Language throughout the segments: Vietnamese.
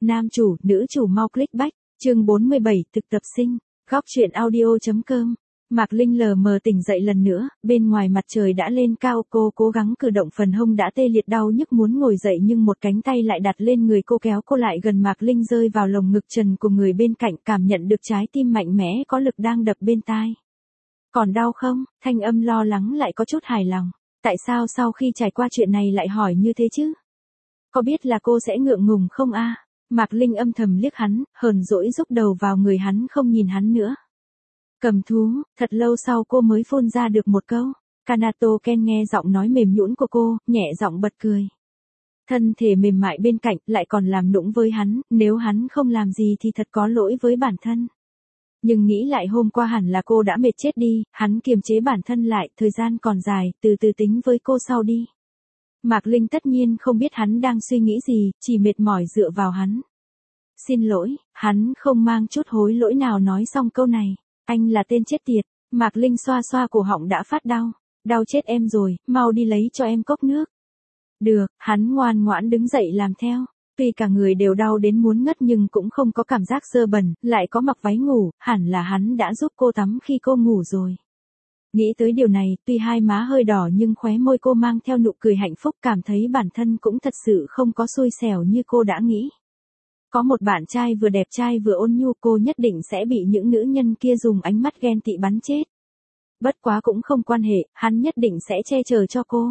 nam chủ, nữ chủ mau click back, chương 47, thực tập sinh, góc truyện audio.com. Mạc Linh lờ mờ tỉnh dậy lần nữa, bên ngoài mặt trời đã lên cao, cô cố gắng cử động phần hông đã tê liệt đau nhức muốn ngồi dậy nhưng một cánh tay lại đặt lên người cô kéo cô lại gần Mạc Linh rơi vào lồng ngực trần của người bên cạnh cảm nhận được trái tim mạnh mẽ có lực đang đập bên tai. Còn đau không? Thanh âm lo lắng lại có chút hài lòng. Tại sao sau khi trải qua chuyện này lại hỏi như thế chứ? Có biết là cô sẽ ngượng ngùng không a? Mạc Linh âm thầm liếc hắn, hờn dỗi rúc đầu vào người hắn không nhìn hắn nữa. Cầm thú, thật lâu sau cô mới phun ra được một câu. Kanato Ken nghe giọng nói mềm nhũn của cô, nhẹ giọng bật cười. Thân thể mềm mại bên cạnh lại còn làm nũng với hắn, nếu hắn không làm gì thì thật có lỗi với bản thân. Nhưng nghĩ lại hôm qua hẳn là cô đã mệt chết đi, hắn kiềm chế bản thân lại, thời gian còn dài, từ từ tính với cô sau đi. Mạc Linh tất nhiên không biết hắn đang suy nghĩ gì, chỉ mệt mỏi dựa vào hắn. Xin lỗi, hắn không mang chút hối lỗi nào nói xong câu này. Anh là tên chết tiệt. Mạc Linh xoa xoa cổ họng đã phát đau. Đau chết em rồi, mau đi lấy cho em cốc nước. Được, hắn ngoan ngoãn đứng dậy làm theo. Tuy cả người đều đau đến muốn ngất nhưng cũng không có cảm giác dơ bẩn, lại có mặc váy ngủ, hẳn là hắn đã giúp cô tắm khi cô ngủ rồi. Nghĩ tới điều này, tuy hai má hơi đỏ nhưng khóe môi cô mang theo nụ cười hạnh phúc, cảm thấy bản thân cũng thật sự không có xui xẻo như cô đã nghĩ. Có một bạn trai vừa đẹp trai vừa ôn nhu, cô nhất định sẽ bị những nữ nhân kia dùng ánh mắt ghen tị bắn chết. Bất quá cũng không quan hệ, hắn nhất định sẽ che chở cho cô.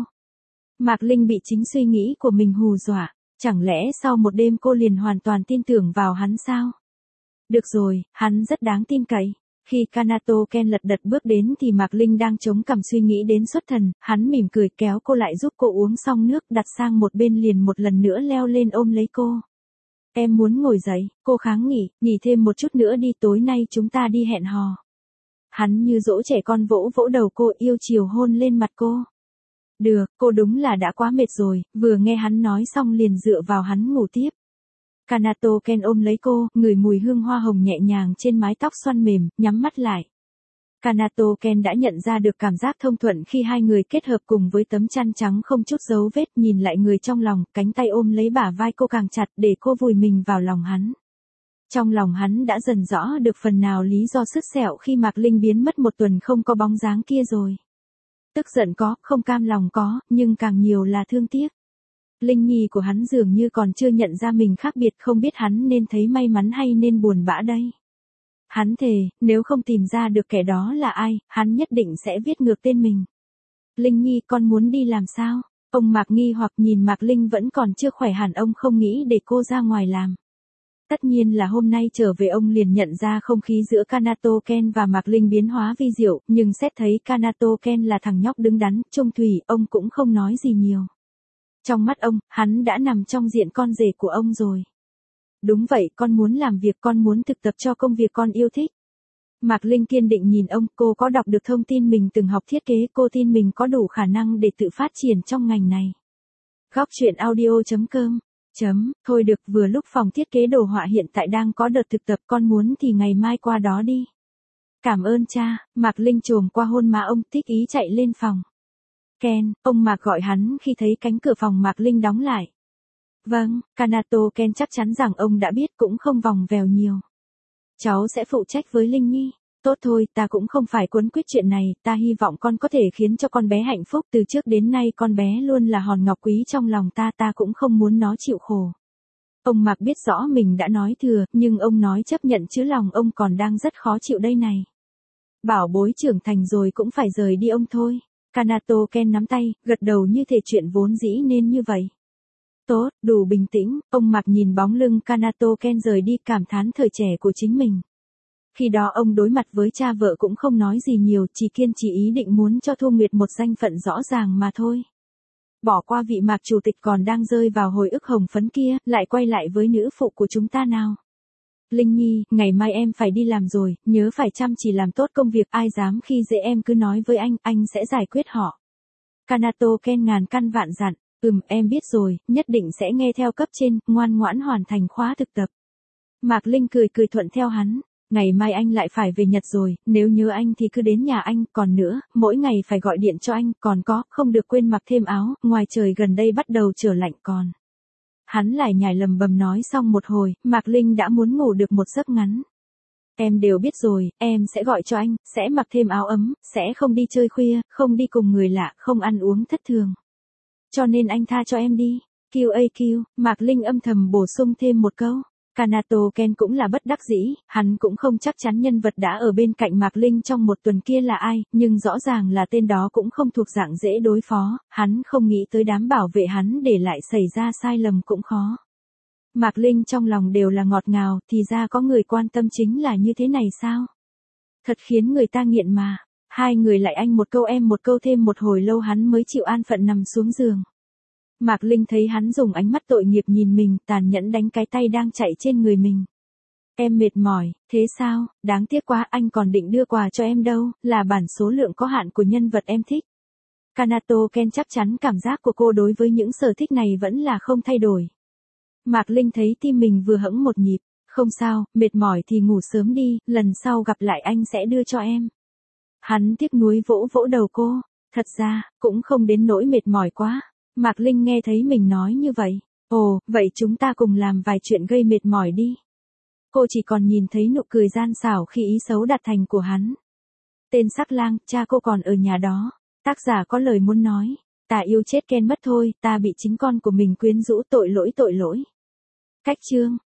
Mạc Linh bị chính suy nghĩ của mình hù dọa. Chẳng lẽ sau một đêm cô liền hoàn toàn tin tưởng vào hắn sao? Được rồi, hắn rất đáng tin cậy. Khi Kanato Ken lật đật bước đến thì Mạc Linh đang chống cằm suy nghĩ đến xuất thần, hắn mỉm cười kéo cô lại giúp cô uống xong nước đặt sang một bên liền một lần nữa leo lên ôm lấy cô. Em muốn ngồi dậy, cô kháng nghị, nghỉ thêm một chút nữa đi, tối nay chúng ta đi hẹn hò. Hắn như dỗ trẻ con vỗ vỗ đầu cô, yêu chiều hôn lên mặt cô. Được, cô đúng là đã quá mệt rồi, vừa nghe hắn nói xong liền dựa vào hắn ngủ tiếp. Kanato Ken ôm lấy cô, ngửi mùi hương hoa hồng nhẹ nhàng trên mái tóc xoăn mềm, nhắm mắt lại. Kanato Ken đã nhận ra được cảm giác thông thuận khi hai người kết hợp cùng với tấm chăn trắng không chút dấu vết, nhìn lại người trong lòng, cánh tay ôm lấy bả vai cô càng chặt để cô vùi mình vào lòng hắn. Trong lòng hắn đã dần rõ được phần nào lý do sứt sẹo khi Mạc Linh biến mất một tuần không có bóng dáng kia rồi. Tức giận có, không cam lòng có, nhưng càng nhiều là thương tiếc. Linh nhi của hắn dường như còn chưa nhận ra mình khác biệt, không biết hắn nên thấy may mắn hay nên buồn bã đây. Hắn thề, nếu không tìm ra được kẻ đó là ai, hắn nhất định sẽ viết ngược tên mình. Linh nhi, con muốn đi làm sao? Ông Mạc nghi hoặc nhìn Mạc Linh vẫn còn chưa khỏe hẳn, ông không nghĩ để cô ra ngoài làm. Tất nhiên là hôm nay trở về ông liền nhận ra không khí giữa Kanato Ken và Mạc Linh biến hóa vi diệu, nhưng xét thấy Kanato Ken là thằng nhóc đứng đắn, trung thủy, ông cũng không nói gì nhiều. Trong mắt ông, hắn đã nằm trong diện con rể của ông rồi. Đúng vậy, con muốn làm việc, con muốn thực tập cho công việc con yêu thích. Mạc Linh kiên định nhìn ông, cô có đọc được thông tin mình từng học thiết kế, cô tin mình có đủ khả năng để tự phát triển trong ngành này. Góc truyện audio.com. Thôi được, vừa lúc phòng thiết kế đồ họa hiện tại đang có đợt thực tập, con muốn thì ngày mai qua đó đi. Cảm ơn cha. Mạc Linh chồm qua hôn má ông, thích ý chạy lên phòng. Ken, ông Mạc gọi hắn khi thấy cánh cửa phòng Mạc Linh đóng lại. Vâng, Kanato Ken chắc chắn rằng ông đã biết, cũng không vòng vèo nhiều. Cháu sẽ phụ trách với Linh nhi. Tốt thôi, ta cũng không phải cuốn quyết chuyện này, ta hy vọng con có thể khiến cho con bé hạnh phúc, từ trước đến nay con bé luôn là hòn ngọc quý trong lòng ta, ta cũng không muốn nó chịu khổ. Ông Mạc biết rõ mình đã nói thừa, nhưng ông nói chấp nhận chứ lòng ông còn đang rất khó chịu đây này. Bảo bối trưởng thành rồi cũng phải rời đi ông thôi. Kanato Ken nắm tay, gật đầu như thể chuyện vốn dĩ nên như vậy. Tốt, đủ bình tĩnh, ông Mạc nhìn bóng lưng Kanato Ken rời đi cảm thán thời trẻ của chính mình. Khi đó ông đối mặt với cha vợ cũng không nói gì nhiều, chỉ kiên trì ý định muốn cho Thu Nguyệt một danh phận rõ ràng mà thôi. Bỏ qua vị Mạc chủ tịch còn đang rơi vào hồi ức hồng phấn kia, lại quay lại với nữ phụ của chúng ta nào. Linh nhi, ngày mai em phải đi làm rồi, nhớ phải chăm chỉ làm tốt công việc, ai dám khi dễ em cứ nói với anh sẽ giải quyết họ. Kanato Ken ngàn căn vạn dặn, em biết rồi, nhất định sẽ nghe theo cấp trên, ngoan ngoãn hoàn thành khóa thực tập. Mạc Linh cười thuận theo hắn. Ngày mai anh lại phải về Nhật rồi, nếu nhớ anh thì cứ đến nhà anh, còn nữa, mỗi ngày phải gọi điện cho anh, còn có, không được quên mặc thêm áo, ngoài trời gần đây bắt đầu trở lạnh còn. Hắn lại nhải lầm bầm nói xong một hồi, Mạc Linh đã muốn ngủ được một giấc ngắn. Em đều biết rồi, em sẽ gọi cho anh, sẽ mặc thêm áo ấm, sẽ không đi chơi khuya, không đi cùng người lạ, không ăn uống thất thường. Cho nên anh tha cho em đi. QAQ, Mạc Linh âm thầm bổ sung thêm một câu. Kanato Ken cũng là bất đắc dĩ, hắn cũng không chắc chắn nhân vật đã ở bên cạnh Mạc Linh trong một tuần kia là ai, nhưng rõ ràng là tên đó cũng không thuộc dạng dễ đối phó, hắn không nghĩ tới đám bảo vệ hắn để lại xảy ra sai lầm cũng khó. Mạc Linh trong lòng đều là ngọt ngào, thì ra có người quan tâm chính là như thế này sao? Thật khiến người ta nghiện mà. Hai người lại anh một câu em một câu thêm một hồi lâu hắn mới chịu an phận nằm xuống giường. Mạc Linh thấy hắn dùng ánh mắt tội nghiệp nhìn mình, tàn nhẫn đánh cái tay đang chạy trên người mình. Em mệt mỏi, thế sao, đáng tiếc quá anh còn định đưa quà cho em đâu, là bản số lượng có hạn của nhân vật em thích. Kanato Ken chắc chắn cảm giác của cô đối với những sở thích này vẫn là không thay đổi. Mạc Linh thấy tim mình vừa hẫng một nhịp, không sao, mệt mỏi thì ngủ sớm đi, lần sau gặp lại anh sẽ đưa cho em. Hắn tiếc nuối vỗ vỗ đầu cô, thật ra, cũng không đến nỗi mệt mỏi quá. Mạc Linh nghe thấy mình nói như vậy, ồ, vậy chúng ta cùng làm vài chuyện gây mệt mỏi đi. Cô chỉ còn nhìn thấy nụ cười gian xảo khi ý xấu đạt thành của hắn. Tên sắc lang, cha cô còn ở nhà đó. Tác giả có lời muốn nói, ta yêu chết Ken mất thôi, ta bị chính con của mình quyến rũ tội lỗi tội lỗi. Cách chương